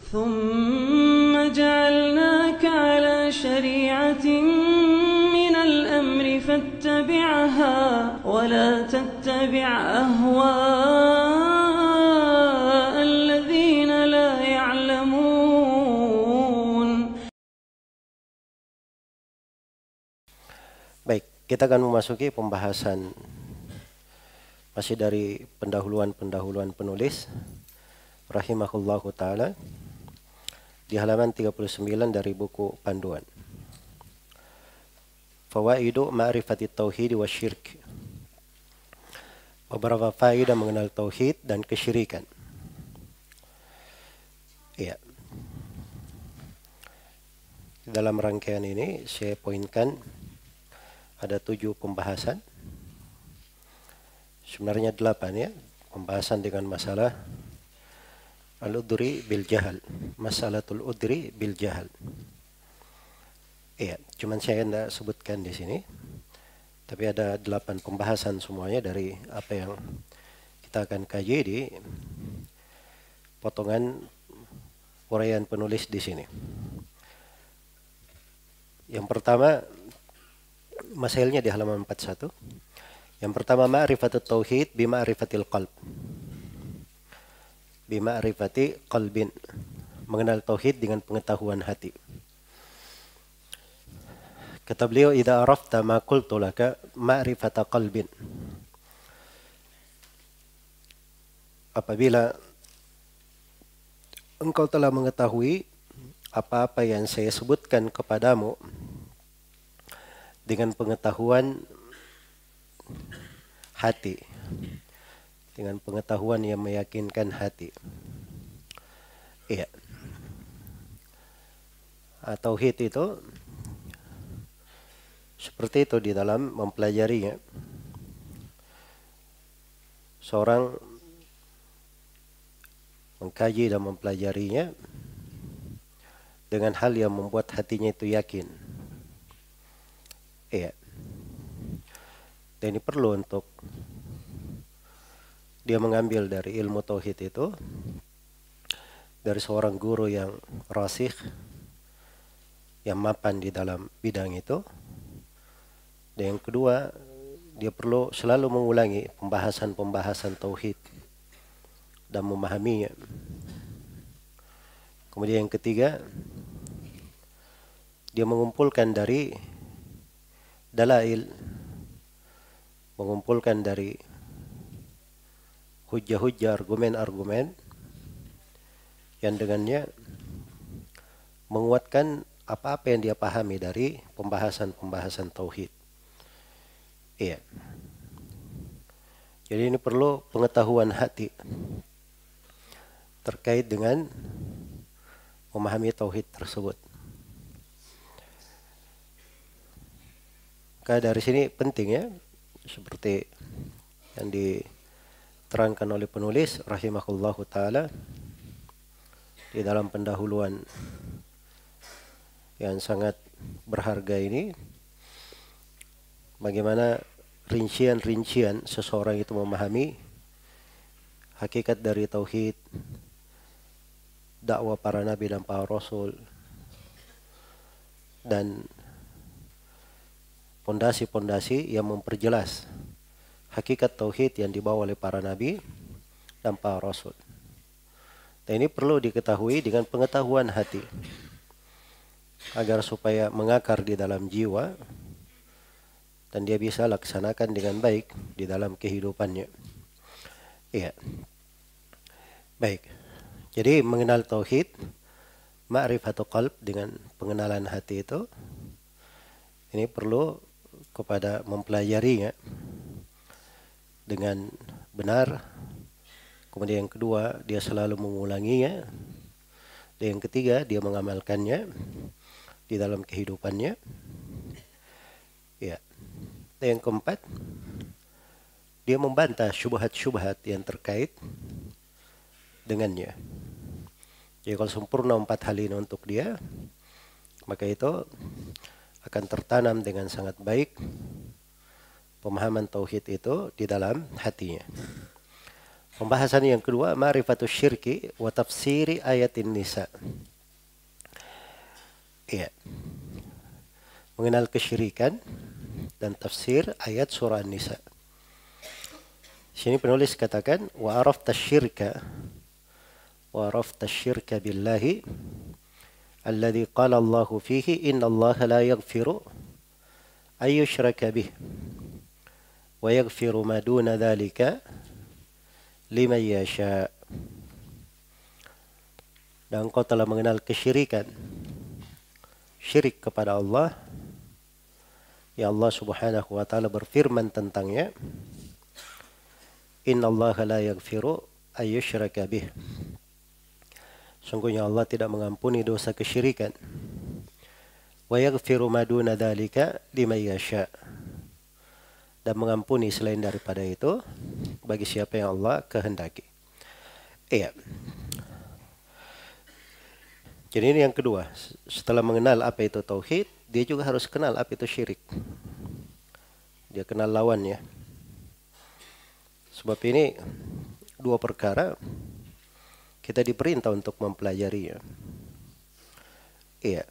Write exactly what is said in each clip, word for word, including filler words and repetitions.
ثم جعلناك على شريعة من الأمر فاتبعها ولا تتبع أهواء الذين لا يعلمون. Baik, kita akan memasuki pembahasan masih dari pendahuluan-pendahuluan penulis rahimahullahu ta'ala di halaman tiga puluh sembilan dari buku panduan. Fawaidu ma'rifati tauhid wa syirk. Beberapa faedah mengenal tauhid dan kesyirikan. Iya. Dalam rangkaian ini saya poinkan ada tujuh pembahasan. Sebenarnya delapan ya. Pembahasan dengan masalah al-udri bil jahal, masalatul udri bil jahal. Iya, cuman saya tidak sebutkan di sini. Tapi ada delapan pembahasan semuanya dari apa yang kita akan kaji di potongan uraian penulis di sini. Yang pertama, masailnya di halaman empat puluh satu. Yang pertama, ma'rifatut tauhid bi ma'rifatil qalb. Bima'rifati qalbin, mengenal tauhid dengan pengetahuan hati. Kata beliau, idza arafta ma qultu laka ma'rifata qalbin. Apabila engkau telah mengetahui apa-apa yang saya sebutkan kepadamu dengan pengetahuan hati, dengan pengetahuan yang meyakinkan hati. Iya. Tauhid itu seperti itu di dalam mempelajarinya. Seorang mengkaji dan mempelajarinya dengan hal yang membuat hatinya itu yakin. Iya. Dan ini perlu untuk dia mengambil dari ilmu tauhid itu dari seorang guru yang rasikh, yang mapan di dalam bidang itu. Dan yang kedua, dia perlu selalu mengulangi pembahasan-pembahasan tauhid dan memahaminya. Kemudian yang ketiga, dia mengumpulkan dari dalail, mengumpulkan dari hujah-hujah, argumen-argumen yang dengannya menguatkan apa-apa yang dia pahami dari pembahasan-pembahasan tauhid. Iya. Jadi ini perlu pengetahuan hati terkait dengan memahami tauhid tersebut. Maka dari sini penting ya, seperti yang diterangkan oleh penulis rahimahullahu ta'ala di dalam pendahuluan yang sangat berharga ini, bagaimana rincian-rincian seseorang itu memahami hakikat dari tauhid, dakwah para nabi dan para rasul, dan pondasi-pondasi yang memperjelas hakikat tauhid yang dibawa oleh para nabi dan para rasul. Dan ini perlu diketahui dengan pengetahuan hati agar supaya mengakar di dalam jiwa dan dia bisa laksanakan dengan baik di dalam kehidupannya. Iya. Baik. Jadi mengenal tauhid, ma'rifatu qalb, dengan pengenalan hati itu, ini perlu kepada mempelajarinya dengan benar. Kemudian yang kedua, dia selalu mengulanginya. Dan yang ketiga, dia mengamalkannya di dalam kehidupannya. Ya. Dan yang keempat, dia membantah syubhat-syubhat yang terkait dengannya. Jadi kalau sempurna empat hal ini untuk dia, maka itu akan tertanam dengan sangat baik pemahaman tauhid itu di dalam hatinya. Pembahasan yang kedua, ma'rifatus syirki wa tafsiri ayatin nisa. Iya. Mengenal kesyirikan dan tafsir ayat surah An-Nisa. Sini penulis katakan wa arafta syirka wa arafta syirka billahi alladhi qala Allahu fihi inna Allah la yaghfiru ay yushraka bih wa yaghfiru ma duna dhalika liman yasha. Dan engkau telah mengenal kesyirikan, syirik kepada Allah. Ya Allah Subhanahu wa taala berfirman tentangnya, innallaha la yaghfiru ay yushraka bih. Sungguhnya Allah tidak mengampuni dosa kesyirikan. Wa yaghfiru ma duna dzalika liman yasha. Dan mengampuni selain daripada itu bagi siapa yang Allah kehendaki. Iya. Jadi ini yang kedua, setelah mengenal apa itu tauhid, dia juga harus kenal apa itu syirik. Dia kenal lawannya. Sebab ini dua perkara kita diperintah untuk mempelajarinya. Iya.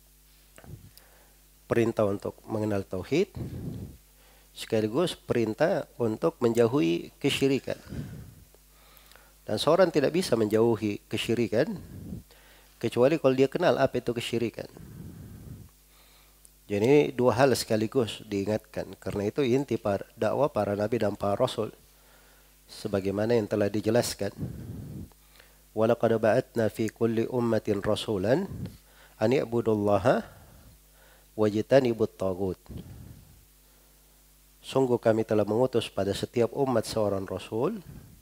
Perintah untuk mengenal tauhid, sekaligus perintah untuk menjauhi kesyirikan. Dan seorang tidak bisa menjauhi kesyirikan kecuali kalau dia kenal apa itu kesyirikan. Jadi ini dua hal sekaligus diingatkan. Karena itu inti dakwah para nabi dan para rasul, sebagaimana yang telah dijelaskan. Walaqad ba'atna fi kulli ummatin rasulan an i'budullaha wajtanibut taghut. Sungguh kami telah mengutus pada setiap umat seorang rasul.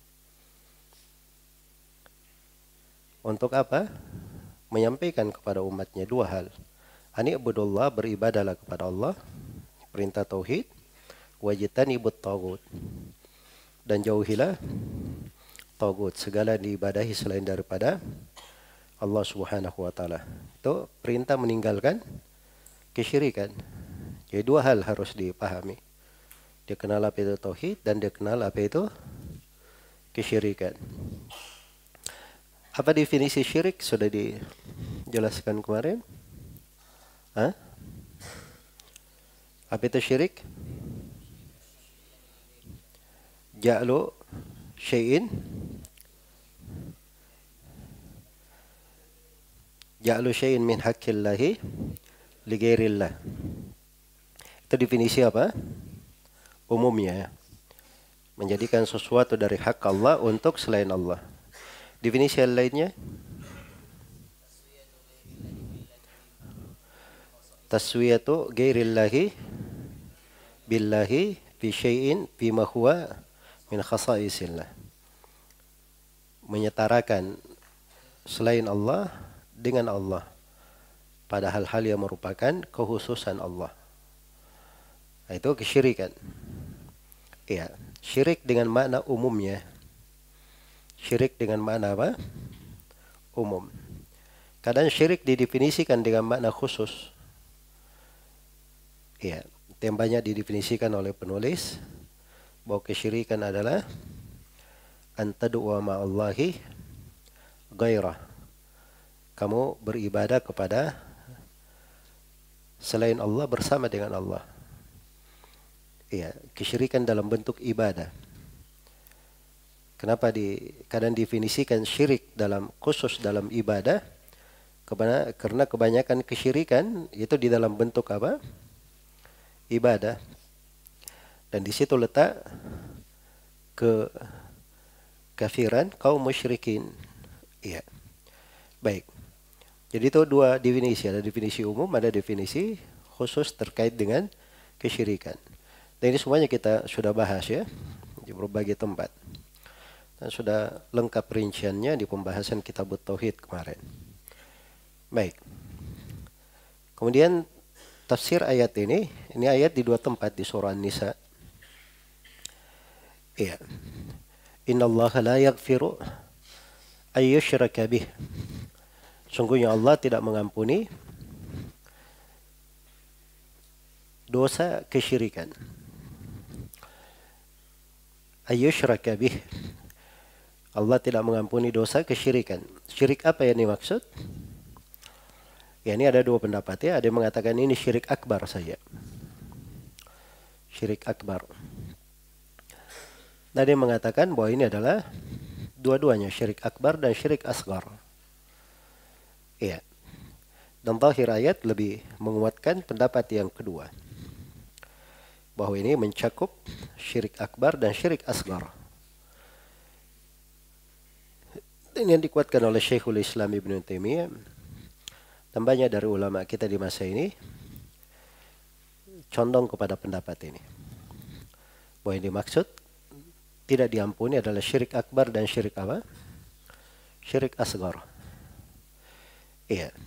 Untuk apa? Menyampaikan kepada umatnya dua hal. An i'budullah, beribadahlah kepada Allah, perintah tauhid, wajtanibut taghut, dan jauhilah taghut, segala diibadahi selain daripada Allah Subhanahu wa taala. Itu perintah meninggalkan kesyirikan. Jadi dua hal harus dipahami. Dia kenal apa itu tauhid dan dia kenal apa itu kesyirikan. Apa definisi syirik sudah dijelaskan kemarin? Hah? Apa itu syirik? Ja'lu syai'in Ja'lu syai'in min haqqillahi li ghairillah. Itu definisi apa? Umumnya, menjadikan sesuatu dari hak Allah untuk selain Allah. Definisi yang lainnya, taswiyatu ghairillahi billahi fi syai'in bima huwa min khasa'isillah. Menyetarakan selain Allah dengan Allah pada hal-hal yang merupakan kekhususan Allah. Itu kesyirikan. Iya, syirik dengan makna umumnya. Syirik dengan makna apa? Umum. Kadang syirik didefinisikan dengan makna khusus. Iya, yang banyak didefinisikan oleh penulis bahwa kesyirikan adalah antadua ma'allahi ghairah. Kamu beribadah kepada selain Allah bersama dengan Allah. Iya, kesyirikan dalam bentuk ibadah. Kenapa di kadang definisikan syirik dalam khusus dalam ibadah? Karena, karena kebanyakan kesyirikan itu di dalam bentuk apa? Ibadah. Dan di situ letak ke kafiran kaum musyrikin. Iya. Baik. Jadi itu dua definisi, ada definisi umum, ada definisi khusus terkait dengan kesyirikan. Dan ini semuanya kita sudah bahas ya di berbagai tempat. Dan sudah lengkap rinciannya di pembahasan kitab Tauhid kemarin. Baik. Kemudian tafsir ayat ini, ini ayat di dua tempat di surah An-Nisa. Iya. Innallaha la yaghfiru ay yushraka bih. Sungguhnya Allah tidak mengampuni dosa kesyirikan. Ay yushraka bih. Allah tidak mengampuni dosa kesyirikan. Syirik apa yang dimaksud? Ya, ini ada dua pendapat ya. Ada yang mengatakan ini syirik akbar saja. Syirik akbar. Ada yang mengatakan bahwa ini adalah dua-duanya, syirik akbar dan syirik asgar. Iya. Dan zahir ayat lebih menguatkan pendapat yang kedua. Bahwa ini mencakup syirik akbar dan syirik asgar. Dan yang dikuatkan oleh Syekhul Islam Ibn Taimiyah dan banyak dari ulama kita di masa ini condong kepada pendapat ini. Bahwa yang dimaksud tidak diampuni adalah syirik akbar dan syirik apa? Syirik asgar. Iya.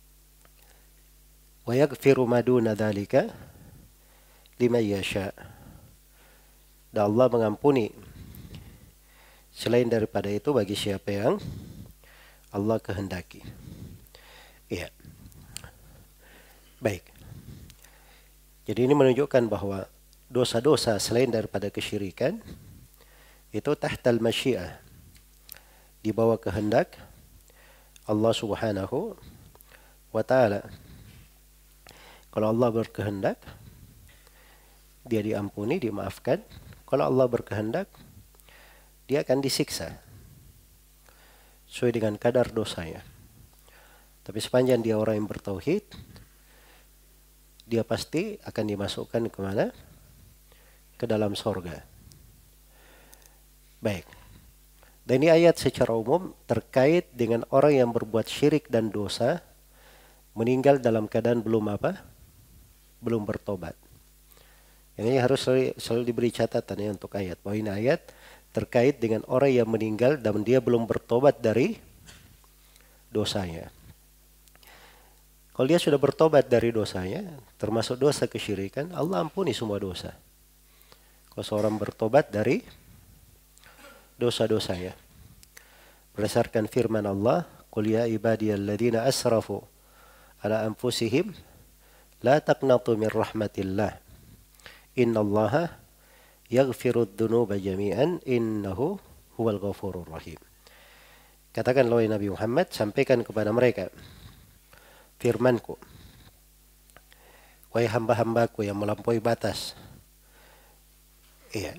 Wa yaghfiru ma duna dzalika liman yasha. Dan Allah mengampuni selain daripada itu bagi siapa yang Allah kehendaki. Iya. Baik. Jadi ini menunjukkan bahwa dosa-dosa selain daripada kesyirikan itu tahtal masyiah, di bawah kehendak Allah Subhanahu wa taala. Kalau Allah berkehendak dia diampuni, dimaafkan. Kalau Allah berkehendak dia akan disiksa sesuai dengan kadar dosanya. Tapi sepanjang dia orang yang bertauhid, dia pasti akan dimasukkan ke mana? Ke dalam sorga. Baik. Dan ini ayat secara umum terkait dengan orang yang berbuat syirik dan dosa, meninggal dalam keadaan belum apa? Belum bertobat. Ini harus selalu, selalu diberi catatan ya untuk ayat. Bahwa ini ayat terkait dengan orang yang meninggal dan dia belum bertobat dari dosanya. Kalau dia sudah bertobat dari dosanya, termasuk dosa kesyirikan, Allah ampuni semua dosa. Kalau seorang bertobat dari dosa-dosanya. Berdasarkan firman Allah, "Qul ya ibadiyalladzina asrafu ala anfusihim la taqnatu min rahmatillah. Innallaha yaghfirud dzunuba jami'an innahu huwal ghafurur rahim." Katakan wahai Nabi Muhammad, sampaikan kepada mereka firman-Ku. Wahai hamba-hambaku yang melampaui batas. Iya.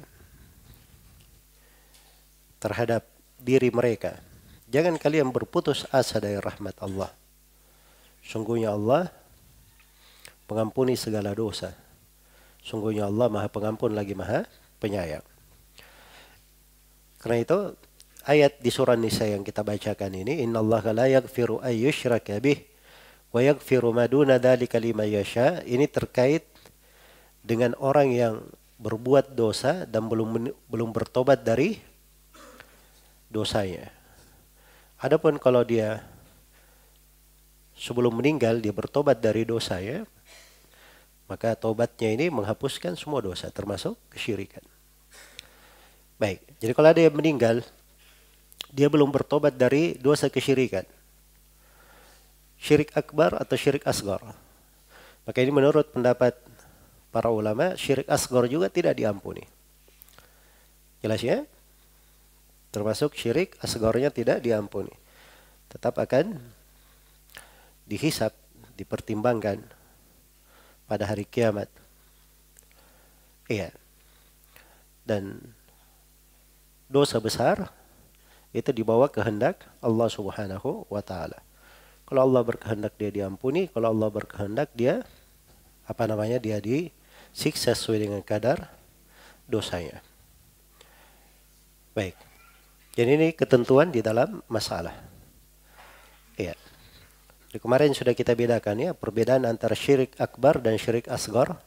Terhadap diri mereka. Jangan kalian berputus asa dari rahmat Allah. Sungguhnya Allah mengampuni segala dosa. Sungguhnya Allah Maha Pengampun lagi Maha Penyayang. Karena itu ayat di surah Nisa yang kita bacakan ini, innallaha la yaghfiru ay yushraka bih wa yaghfiru ma duna dzalika liman yasha, ini terkait dengan orang yang berbuat dosa dan belum belum bertobat dari dosanya. Adapun kalau dia sebelum meninggal dia bertobat dari dosanya, maka tobatnya ini menghapuskan semua dosa termasuk kesyirikan. Baik, jadi kalau ada yang meninggal dia belum bertobat dari dosa kesyirikan, syirik akbar atau syirik asgar, maka ini menurut pendapat para ulama syirik asgar juga tidak diampuni. Jelas ya? Termasuk syirik asgarnya tidak diampuni. Tetap akan dihisab, dipertimbangkan pada hari kiamat. Iya. Dan dosa besar itu dibawa kehendak Allah Subhanahu wa taala. Kalau Allah berkehendak dia diampuni, kalau Allah berkehendak dia apa namanya? Dia disiksa sesuai dengan kadar dosanya. Baik. Jadi ini ketentuan di dalam masalah. Iya. Jadi kemarin sudah kita bedakan ya, perbedaan antara syirik akbar dan syirik asgar.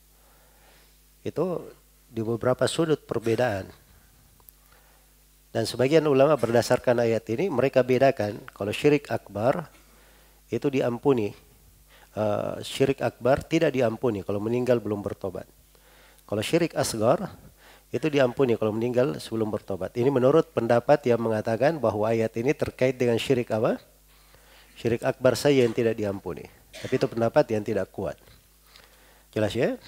Itu di beberapa sudut perbedaan. Dan sebagian ulama berdasarkan ayat ini, mereka bedakan kalau syirik akbar itu diampuni. Uh, syirik akbar tidak diampuni kalau meninggal belum bertobat. Kalau syirik asgar itu diampuni kalau meninggal sebelum bertobat. Ini menurut pendapat yang mengatakan bahwa ayat ini terkait dengan syirik apa? Syirik akbar saja yang tidak diampuni. Tapi itu pendapat yang tidak kuat. Jelas ya?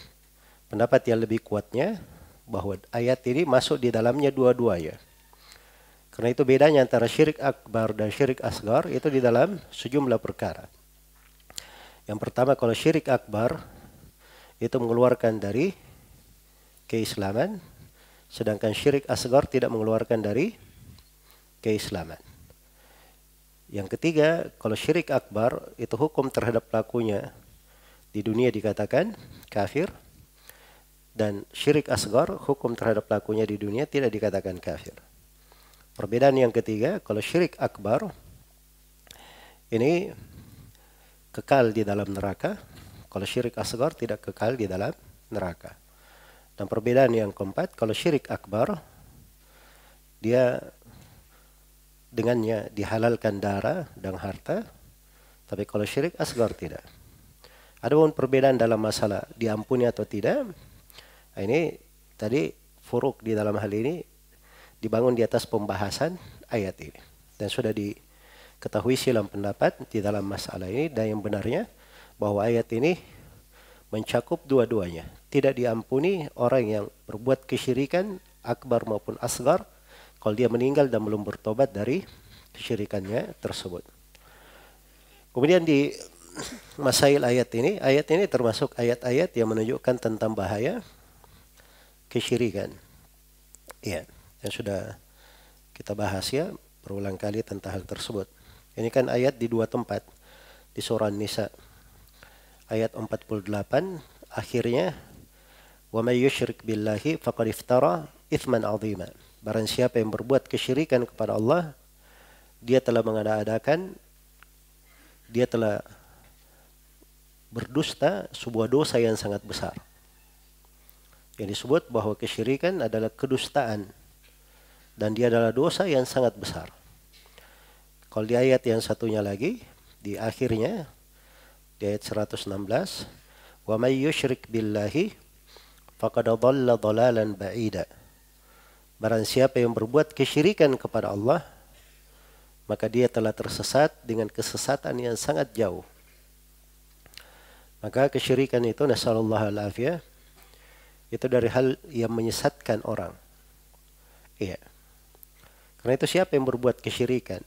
Pendapat yang lebih kuatnya bahwa ayat ini masuk di dalamnya dua-duanya. Karena itu bedanya antara syirik akbar dan syirik asgar itu di dalam sejumlah perkara. Yang pertama, kalau syirik akbar itu mengeluarkan dari keislaman, sedangkan syirik asgar tidak mengeluarkan dari keislaman. Yang ketiga, kalau syirik akbar itu hukum terhadap pelakunya di dunia dikatakan kafir, dan syirik asgar hukum terhadap pelakunya di dunia tidak dikatakan kafir. Perbedaan yang ketiga, kalau syirik akbar ini kekal di dalam neraka, kalau syirik asgar tidak kekal di dalam neraka. Dan perbedaan yang keempat, kalau syirik akbar dia dengannya dihalalkan darah dan harta, tapi kalau syirik asgar tidak. Adapun perbedaan dalam masalah diampuni atau tidak, ini tadi furuk di dalam hal ini dibangun di atas pembahasan ayat ini. Dan sudah diketahui silam pendapat di dalam masalah ini, dan yang benarnya bahwa ayat ini mencakup dua-duanya. Tidak diampuni orang yang berbuat kesyirikan akbar maupun asgar kalau dia meninggal dan belum bertobat dari kesyirikannya tersebut. Kemudian di masail ayat ini, ayat ini termasuk ayat-ayat yang menunjukkan tentang bahaya kesyirikan. Iya. Yang sudah kita bahas ya berulang kali tentang hal tersebut. Ini kan ayat di dua tempat di surah Nisa. Ayat empat puluh delapan akhirnya wa may yusyrik billahi faqad iftara itsman 'azima. Barang siapa yang berbuat kesyirikan kepada Allah, dia telah mengada-adakan, dia telah berdusta sebuah dosa yang sangat besar. Yang disebut bahwa kesyirikan adalah kedustaan, dan dia adalah dosa yang sangat besar. Kalau di ayat yang satunya lagi, di akhirnya, di ayat seratus enam belas, wa may yusyrik billahi faqad dhalla dhalalan ba'ida. Barang siapa yang berbuat kesyirikan kepada Allah, maka dia telah tersesat dengan kesesatan yang sangat jauh. Maka kesyirikan itu, nasallallahu al-afiyah, itu dari hal yang menyesatkan orang. Iya. Karena itu siapa yang berbuat kesyirikan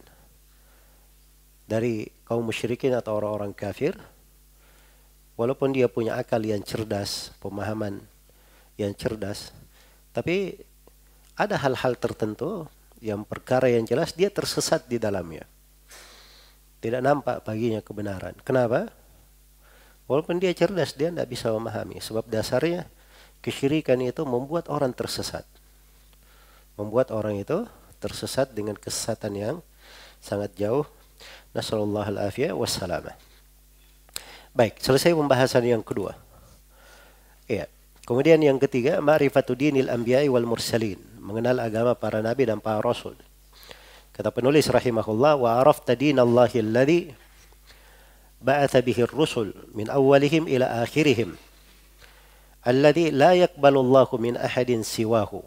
dari kaum musyrikin atau orang-orang kafir, walaupun dia punya akal yang cerdas, pemahaman yang cerdas, tapi ada hal-hal tertentu yang perkara yang jelas dia tersesat di dalamnya. Tidak nampak baginya kebenaran. Kenapa? Walaupun dia cerdas, dia tidak bisa memahami. Sebab dasarnya kesyirikan itu membuat orang tersesat. Membuat orang itu tersesat dengan kesesatan yang sangat jauh. Nasallallahu al-afiyah wassalamah. Baik, selesai pembahasan yang kedua. Ya. Kemudian yang ketiga, ma'rifatu dinil anbiya'i wal mursalin, mengenal agama para nabi dan para rasul. Kata penulis rahimahullah, wa arafta dinallahi alladhi ba'atha bihi ar-rusul min awwalihim ila akhirihim alladhi la yaqbalu Allahu min ahadin siwahu.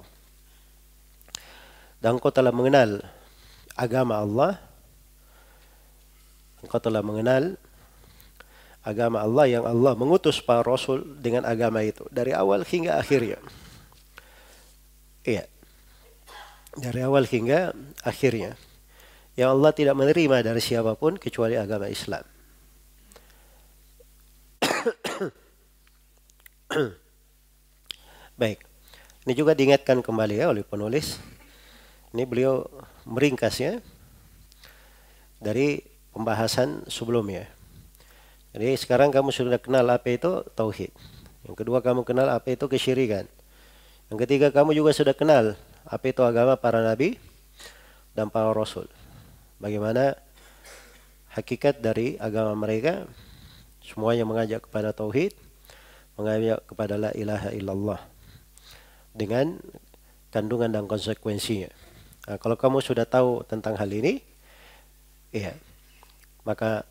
Dan engkau telah mengenal agama Allah, engkau telah mengenal agama Allah yang Allah mengutus para rasul dengan agama itu dari awal hingga akhirnya. Iya. Dari awal hingga akhirnya. Yang Allah tidak menerima dari siapapun kecuali agama Islam. Baik. Ini juga diingatkan kembali ya oleh penulis. Ini beliau meringkasnya dari pembahasan sebelumnya. Jadi sekarang kamu sudah kenal apa itu tauhid. Yang kedua kamu kenal apa itu kesyirikan. Yang ketiga kamu juga sudah kenal apa itu agama para nabi dan para rasul. Bagaimana hakikat dari agama mereka. Semuanya mengajak kepada tauhid, mengajak kepada la ilaha illallah dengan kandungan dan konsekuensinya. Nah, kalau kamu sudah tahu tentang hal ini, iya, maka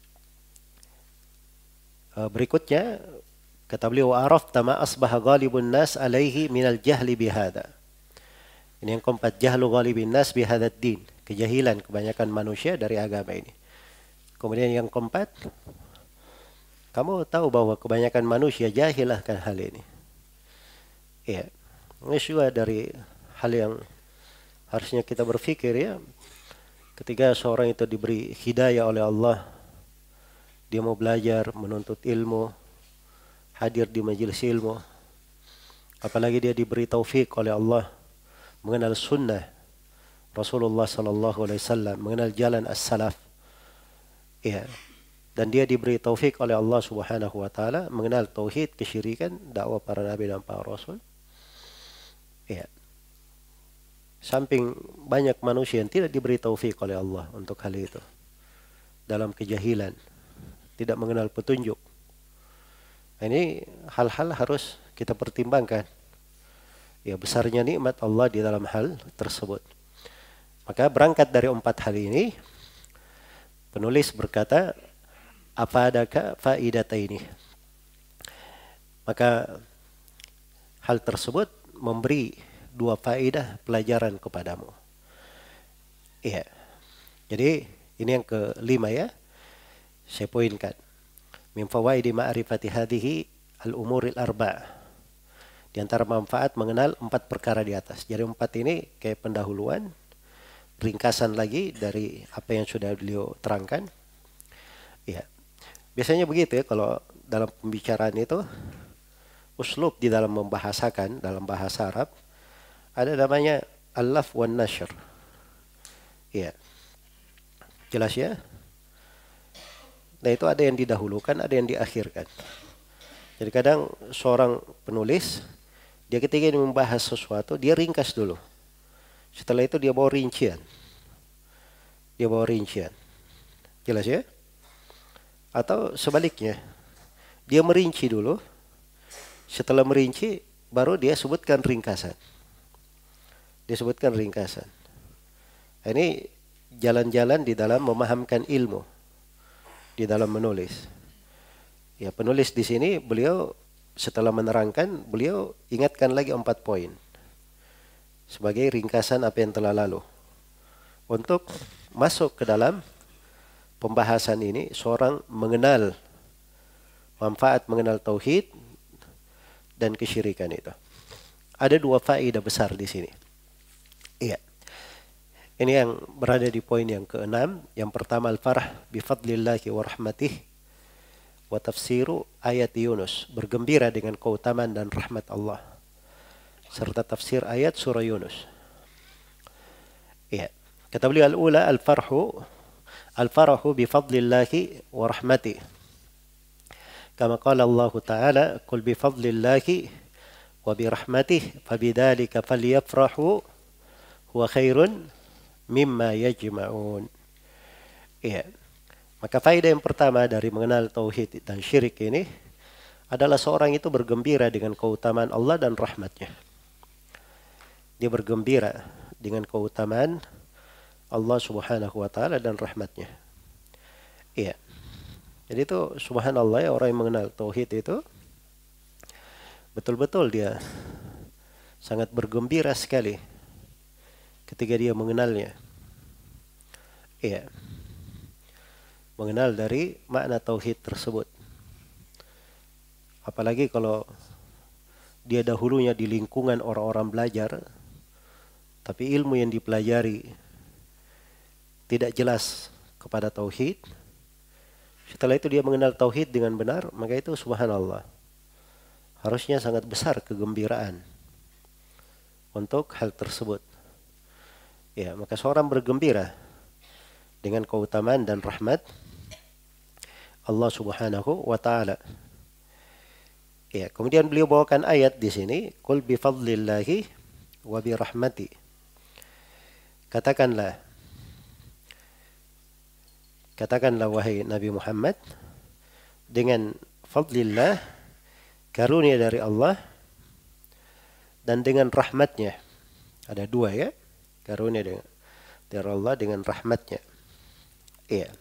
uh, berikutnya kata beliau, arafta ma asbaha ghalibun nas alaihi minal jahli bihada. Ini yang keempat, jahlu ghalibin nas bihadad din, kejahilan kebanyakan manusia dari agama ini. Kemudian yang keempat, kamu tahu bahwa kebanyakan manusia jahil akan hal ini. Iya, ini juga dari hal yang harusnya kita berpikir ya, ketika seorang itu diberi hidayah oleh Allah, dia mau belajar, menuntut ilmu, hadir di majelis ilmu, apalagi dia diberi taufik oleh Allah mengenal sunnah Rasulullah sallallahu alaihi wasallam, mengenal jalan as-salaf. Ya. Dan dia diberi taufik oleh Allah Subhanahu wa taala mengenal tauhid, kesyirikan, dakwah para nabi dan para rasul. Ya. Samping banyak manusia yang tidak diberi taufik oleh Allah untuk hal itu, dalam kejahilan, tidak mengenal petunjuk. Ini hal-hal harus kita pertimbangkan. Ya, besarnya nikmat Allah di dalam hal tersebut. Maka berangkat dari empat hal ini, penulis berkata, apa adakah faidata ini? Maka hal tersebut memberi dua faedah pelajaran kepadamu. Iya. Jadi ini yang kelima ya. Saya poinkan. Min fawaidi ma'rifati hadhihi al-umuril arba'. Di antara manfaat mengenal empat perkara di atas. Jadi empat ini kayak pendahuluan, ringkasan lagi dari apa yang sudah beliau terangkan. Iya. Biasanya begitu ya kalau dalam pembicaraan itu, uslub di dalam membahasakan dalam bahasa Arab ada namanya al-laf wan nashr. Iya. Jelas ya? Nah itu ada yang didahulukan, ada yang diakhirkan. Jadi kadang seorang penulis, dia ketika ini membahas sesuatu, dia ringkas dulu. Setelah itu dia bawa rincian. Dia bawa rincian. Jelas ya? Atau sebaliknya, dia merinci dulu, setelah merinci, baru dia sebutkan ringkasan. Dia sebutkan ringkasan. Ini jalan-jalan di dalam memahamkan ilmu, di dalam menulis. Ya, penulis di sini, beliau setelah menerangkan, beliau ingatkan lagi empat poin. Sebagai ringkasan apa yang telah lalu. Untuk masuk ke dalam pembahasan ini, seorang mengenal manfaat mengenal tauhid dan kesyirikan itu. Ada dua faedah besar di sini. Iya. Ini yang berada di poin yang keenam. Yang pertama, al-farah bifadlillahi wa rahmatih wa tafsiru ayat Yunus. Bergembira dengan keutamaan dan rahmat Allah. Serta tafsir ayat surah Yunus. Iya. Kata beliau al-ula al-farhu al-farahu bifadlillahi wa rahmatih. Kama qala Allah Ta'ala, "Qul bifadlillahi wa birahmatih fabidzalika falyafrahu huwa khairun mimma yajma'un." Iya. Maka faedah yang pertama dari mengenal tauhid dan syirik ini adalah seorang itu bergembira dengan keutamaan Allah dan rahmatnya. Dia bergembira dengan keutamaan Allah Subhanahu wa taala dan rahmatnya. Iya. Jadi itu subhanallah ya, orang yang mengenal tauhid itu betul-betul dia sangat bergembira sekali ketika dia mengenalnya. Iya. Mengenal dari makna tauhid tersebut. Apalagi kalau dia dahulunya di lingkungan orang-orang belajar, tapi ilmu yang dipelajari tidak jelas kepada tauhid. Setelah itu dia mengenal tauhid dengan benar, maka itu subhanallah. Harusnya sangat besar kegembiraan untuk hal tersebut. Ya, maka seorang bergembira dengan keutamaan dan rahmat Allah Subhanahu wa taala. Ya, kemudian beliau bawakan ayat di sini, "Qul bi fadlillahi wa bi rahmati." Katakanlah Katakanlah wahai Nabi Muhammad, dengan fadlillah, karunia dari Allah, dan dengan rahmatnya. Ada dua ya, karunia dengan, dari Allah dengan rahmatnya. Iya.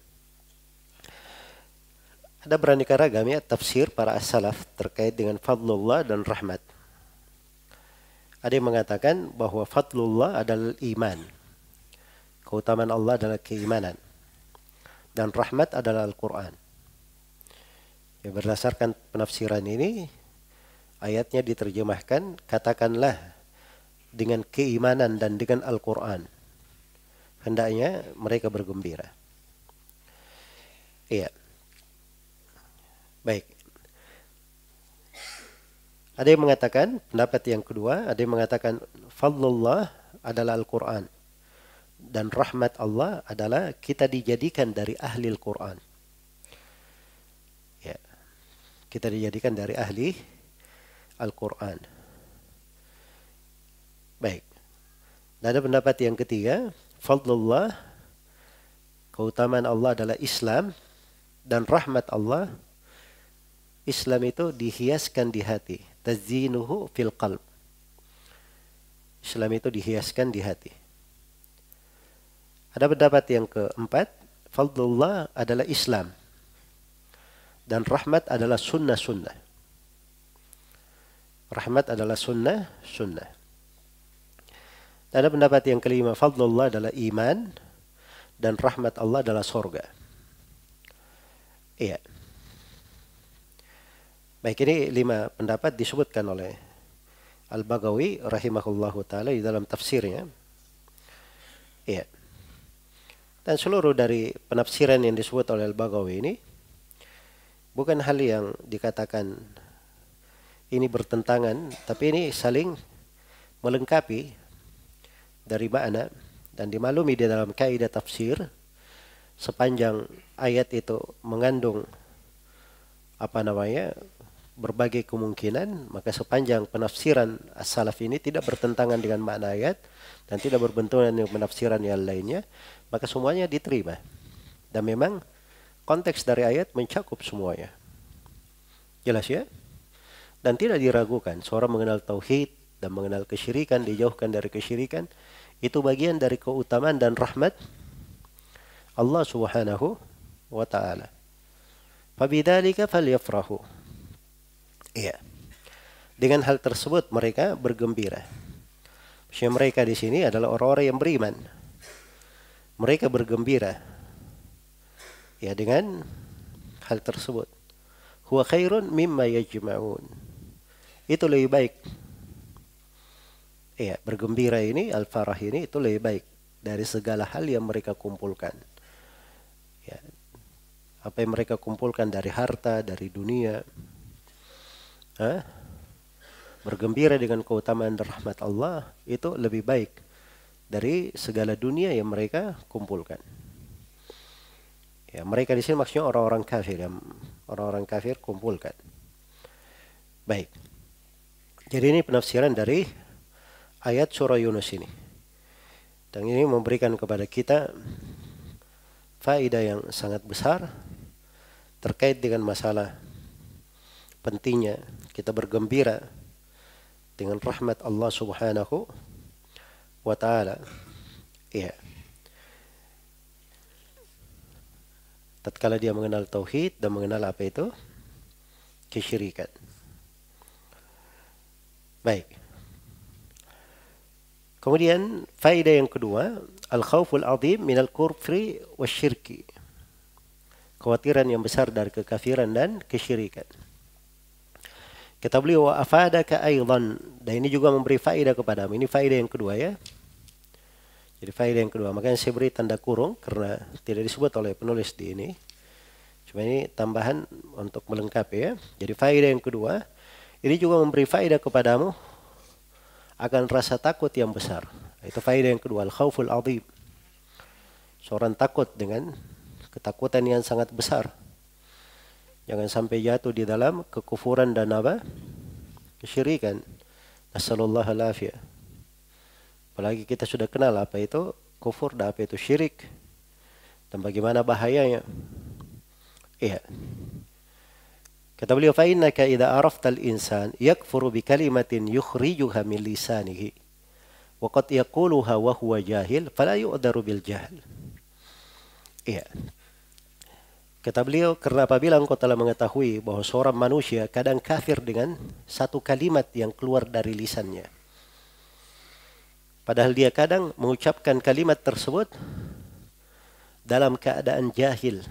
Ada beraneka ragam ya tafsir para as-salaf terkait dengan fadlullah dan rahmat. Ada yang mengatakan bahwa fadlullah adalah iman. Keutamaan Allah adalah keimanan. Dan rahmat adalah Al-Quran. Ya, berdasarkan penafsiran ini, ayatnya diterjemahkan, katakanlah dengan keimanan dan dengan Al-Quran, hendaknya mereka bergembira. Iya. Baik. Ada yang mengatakan, pendapat yang kedua, ada yang mengatakan fadlullah adalah Al-Quran. Dan rahmat Allah adalah kita dijadikan dari ahli Al-Quran. Ya. Kita dijadikan dari ahli Al-Quran. Baik. Dan ada pendapat yang ketiga, fadlullah, keutamaan Allah adalah Islam, dan rahmat Allah, Islam itu dihiaskan di hati. Tazinuhu fil qalb. Islam itu dihiaskan di hati. Ada pendapat yang keempat, fadlullah adalah Islam, dan rahmat adalah sunnah-sunnah. Rahmat adalah sunnah-sunnah. Ada pendapat yang kelima, fadlullah adalah iman, dan rahmat Allah adalah surga. Iya. Baik, ini lima pendapat disebutkan oleh Al-Baghawi rahimahullahu ta'ala di dalam tafsirnya. Iya. Dan seluruh dari penafsiran yang disebut oleh Al-Baghawi ini bukan hal yang dikatakan ini bertentangan, tapi ini saling melengkapi dari makna, dan dimaklumi di dalam kaidah tafsir, sepanjang ayat itu mengandung apa namanya berbagai kemungkinan, maka sepanjang penafsiran as-salaf ini tidak bertentangan dengan makna ayat dan tidak berbenturan dengan penafsiran yang lainnya, maka semuanya diterima. Dan memang konteks dari ayat mencakup semuanya. Jelas ya? Dan tidak diragukan, seorang mengenal tauhid dan mengenal kesyirikan, dijauhkan dari kesyirikan, itu bagian dari keutamaan dan rahmat Allah Subhanahu wa ta'ala. Fabidzalika falyafrahu. Iya. Dengan hal tersebut mereka bergembira. Maksudnya mereka di sini adalah orang-orang yang beriman. Mereka bergembira. Ya, dengan hal tersebut. Huwa khairun mimma yajma'un. Itu lebih baik. Iya, bergembira ini, al-farah ini itu lebih baik dari segala hal yang mereka kumpulkan. Ya. Apa yang mereka kumpulkan dari harta, dari dunia. Hah? Bergembira dengan keutamaan dan rahmat Allah itu lebih baik dari segala dunia yang mereka kumpulkan. Ya, mereka di sini maksudnya orang-orang kafir, yang orang-orang kafir kumpulkan. Baik. Jadi ini penafsiran dari ayat surah Yunus ini. Dan ini memberikan kepada kita faedah yang sangat besar terkait dengan masalah pentingnya kita bergembira dengan rahmat Allah Subhanahu wa ta'ala. Iya. Tatkala dia mengenal tauhid dan mengenal apa itu kesyirikan. Baik. Kemudian faedah yang kedua, al-khawful azim minal kufri wasyirki. Kekhawatiran yang besar dari kekafiran dan kesyirikan. Kata beliau, wa afadaka aidan, dan ini juga memberi faedah kepadamu. Ini faedah yang kedua ya. Jadi faedah yang kedua, makanya saya beri tanda kurung karena tidak disebut oleh penulis di ini. Cuma ini tambahan untuk melengkapi ya. Jadi faedah yang kedua, ini juga memberi faedah kepadamu akan rasa takut yang besar. Itu faedah yang kedua, al-khawful azim. Seorang takut dengan ketakutan yang sangat besar. Jangan sampai jatuh di dalam kekufuran dan apa? Kesyirikan. Nasallallahu alaihi. Apalagi kita sudah kenal apa itu kufur dan apa itu syirik. Dan bagaimana bahayanya. Iya. Kata beliau, fa innaka idza arafta al-insan yakfuru bi kalimatin yukhrijuha min lisanihi wa qad yaquluha wa huwa jahil fala yu'daru bil jahl. Iya. Kata beliau, karena apabila engkau telah mengetahui bahwa seorang manusia kadang kafir dengan satu kalimat yang keluar dari lisannya. Padahal dia kadang mengucapkan kalimat tersebut dalam keadaan jahil.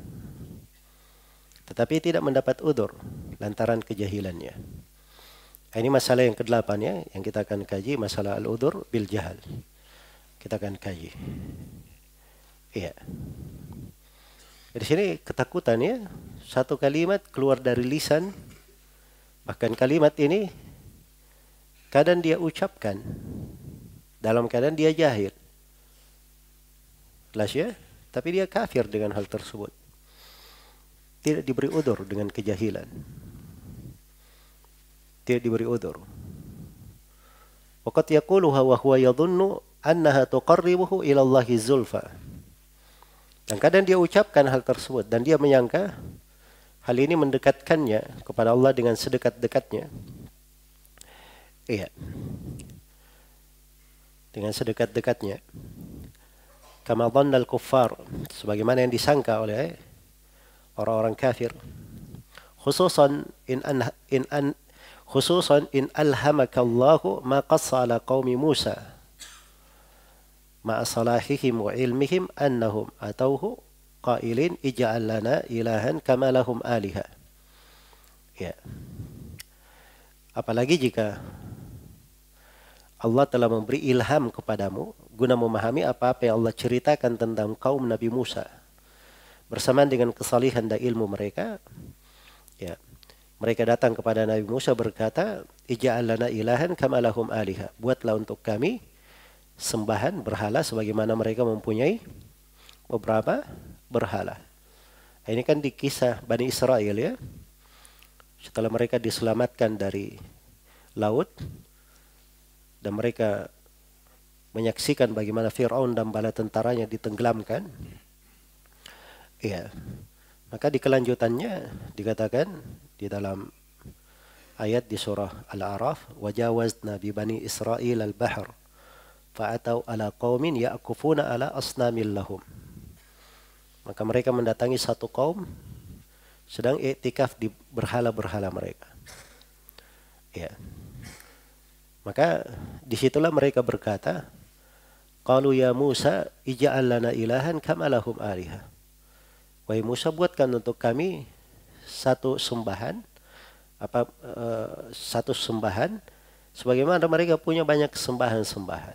Tetapi tidak mendapat udzur lantaran kejahilannya. Ini masalah yang kedelapan ya, yang kita akan kaji, masalah al-udhur bil jahal. Kita akan kaji. Iya. Di sini ketakutan ya, satu kalimat keluar dari lisan, bahkan kalimat ini kadang dia ucapkan dalam keadaan dia jahil. Jelas ya? Tapi dia kafir dengan hal tersebut. Tidak diberi udzur dengan kejahilan. Tidak diberi udzur. Waqad yaquluha wa huwa yadhunnu annaha tuqarribuhu ila Allahi zulfa. Dan kadang dia ucapkan hal tersebut dan dia menyangka hal ini mendekatkannya kepada Allah dengan sedekat-dekatnya. Iya. Dengan sedekat-dekatnya. Kama dhanna al-kuffar, sebagaimana yang disangka oleh orang-orang kafir. Khususan in an in an khususan in alhamaka Allahu ma qassa ala qaumi Musa ma'a salahihim wa ilmihim annahum atauhu qailin ij'al lana ilahan kama lahum aliha. Ya. Apalagi jika Allah telah memberi ilham kepadamu guna memahami apa-apa yang Allah ceritakan tentang kaum Nabi Musa bersamaan dengan kesalihan dan ilmu mereka. Ya. Mereka datang kepada Nabi Musa berkata, ij'al lana ilahan kama lahum aliha. Buatlah untuk kami sembahan berhala sebagaimana mereka mempunyai beberapa berhala. Ini kan di kisah Bani Israel ya. Setelah mereka diselamatkan dari laut dan mereka menyaksikan bagaimana Fir'aun dan bala tentaranya ditenggelamkan. Iya. Maka di kelanjutannya dikatakan di dalam ayat di surah Al-A'raf, wajawazna bi bani Israil al-bahr fa'atau ala qaumin ya'kufuna ala asnamil lahum. Maka mereka mendatangi satu kaum sedang iktikaf di berhala-berhala mereka. Ya. Maka disitulah mereka berkata, qalu ya Musa ij'al lana ilahan kama lahum aliha. Wahai Musa, buatkan untuk kami satu sembahan, apa uh, satu sembahan, sebagaimana mereka punya banyak sembahan-sembahan.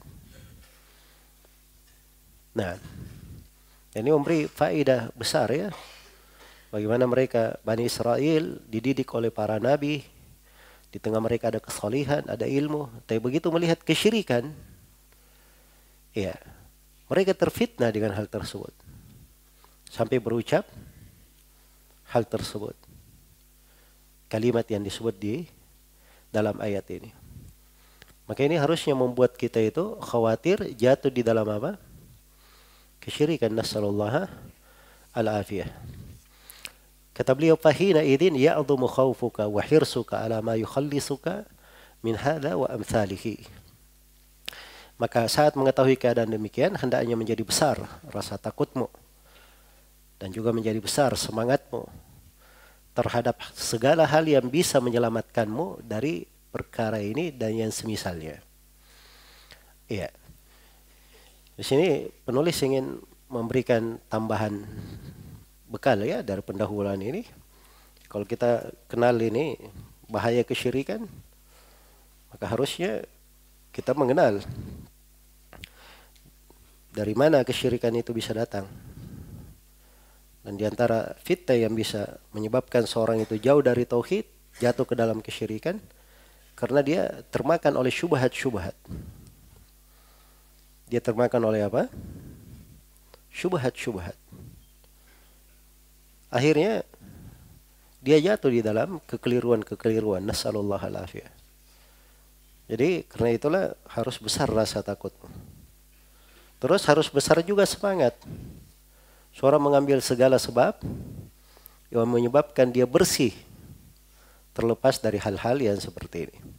Nah, ini memberi faedah besar ya, bagaimana mereka Bani Israel dididik oleh para nabi, di tengah mereka ada kesalihan, ada ilmu, tapi begitu melihat kesyirikan, ya mereka terfitnah dengan hal tersebut. Sampai berucap hal tersebut. Kalimat yang disebut di dalam ayat ini. Maka ini harusnya membuat kita itu khawatir jatuh di dalam apa? Kesyirikan, nasallallahu al-afiyah. Kata beliau, fahina idin ya'dhumu khawfuka wa hirsuka ala ma yukhallisuka min hadha wa amthalihi. Maka saat mengetahui keadaan demikian, hendaknya menjadi besar rasa takutmu. Dan juga menjadi besar semangatmu terhadap segala hal yang bisa menyelamatkanmu dari perkara ini dan yang semisalnya. Iya. Di sini penulis ingin memberikan tambahan bekal ya dari pendahuluan ini. Kalau kita kenal ini bahaya kesyirikan, maka harusnya kita mengenal dari mana kesyirikan itu bisa datang. Dan di antara fitnah yang bisa menyebabkan seorang itu jauh dari tauhid, jatuh ke dalam kesyirikan, karena dia termakan oleh syubhat-syubhat. Dia termakan oleh apa? Syubhat-syubhat. Akhirnya dia jatuh di dalam kekeliruan-kekeliruan. Nasallallahu alaihi. Jadi karena itulah harus besar rasa takut. Terus harus besar juga semangat. Seorang mengambil segala sebab yang menyebabkan dia bersih terlepas dari hal-hal yang seperti ini.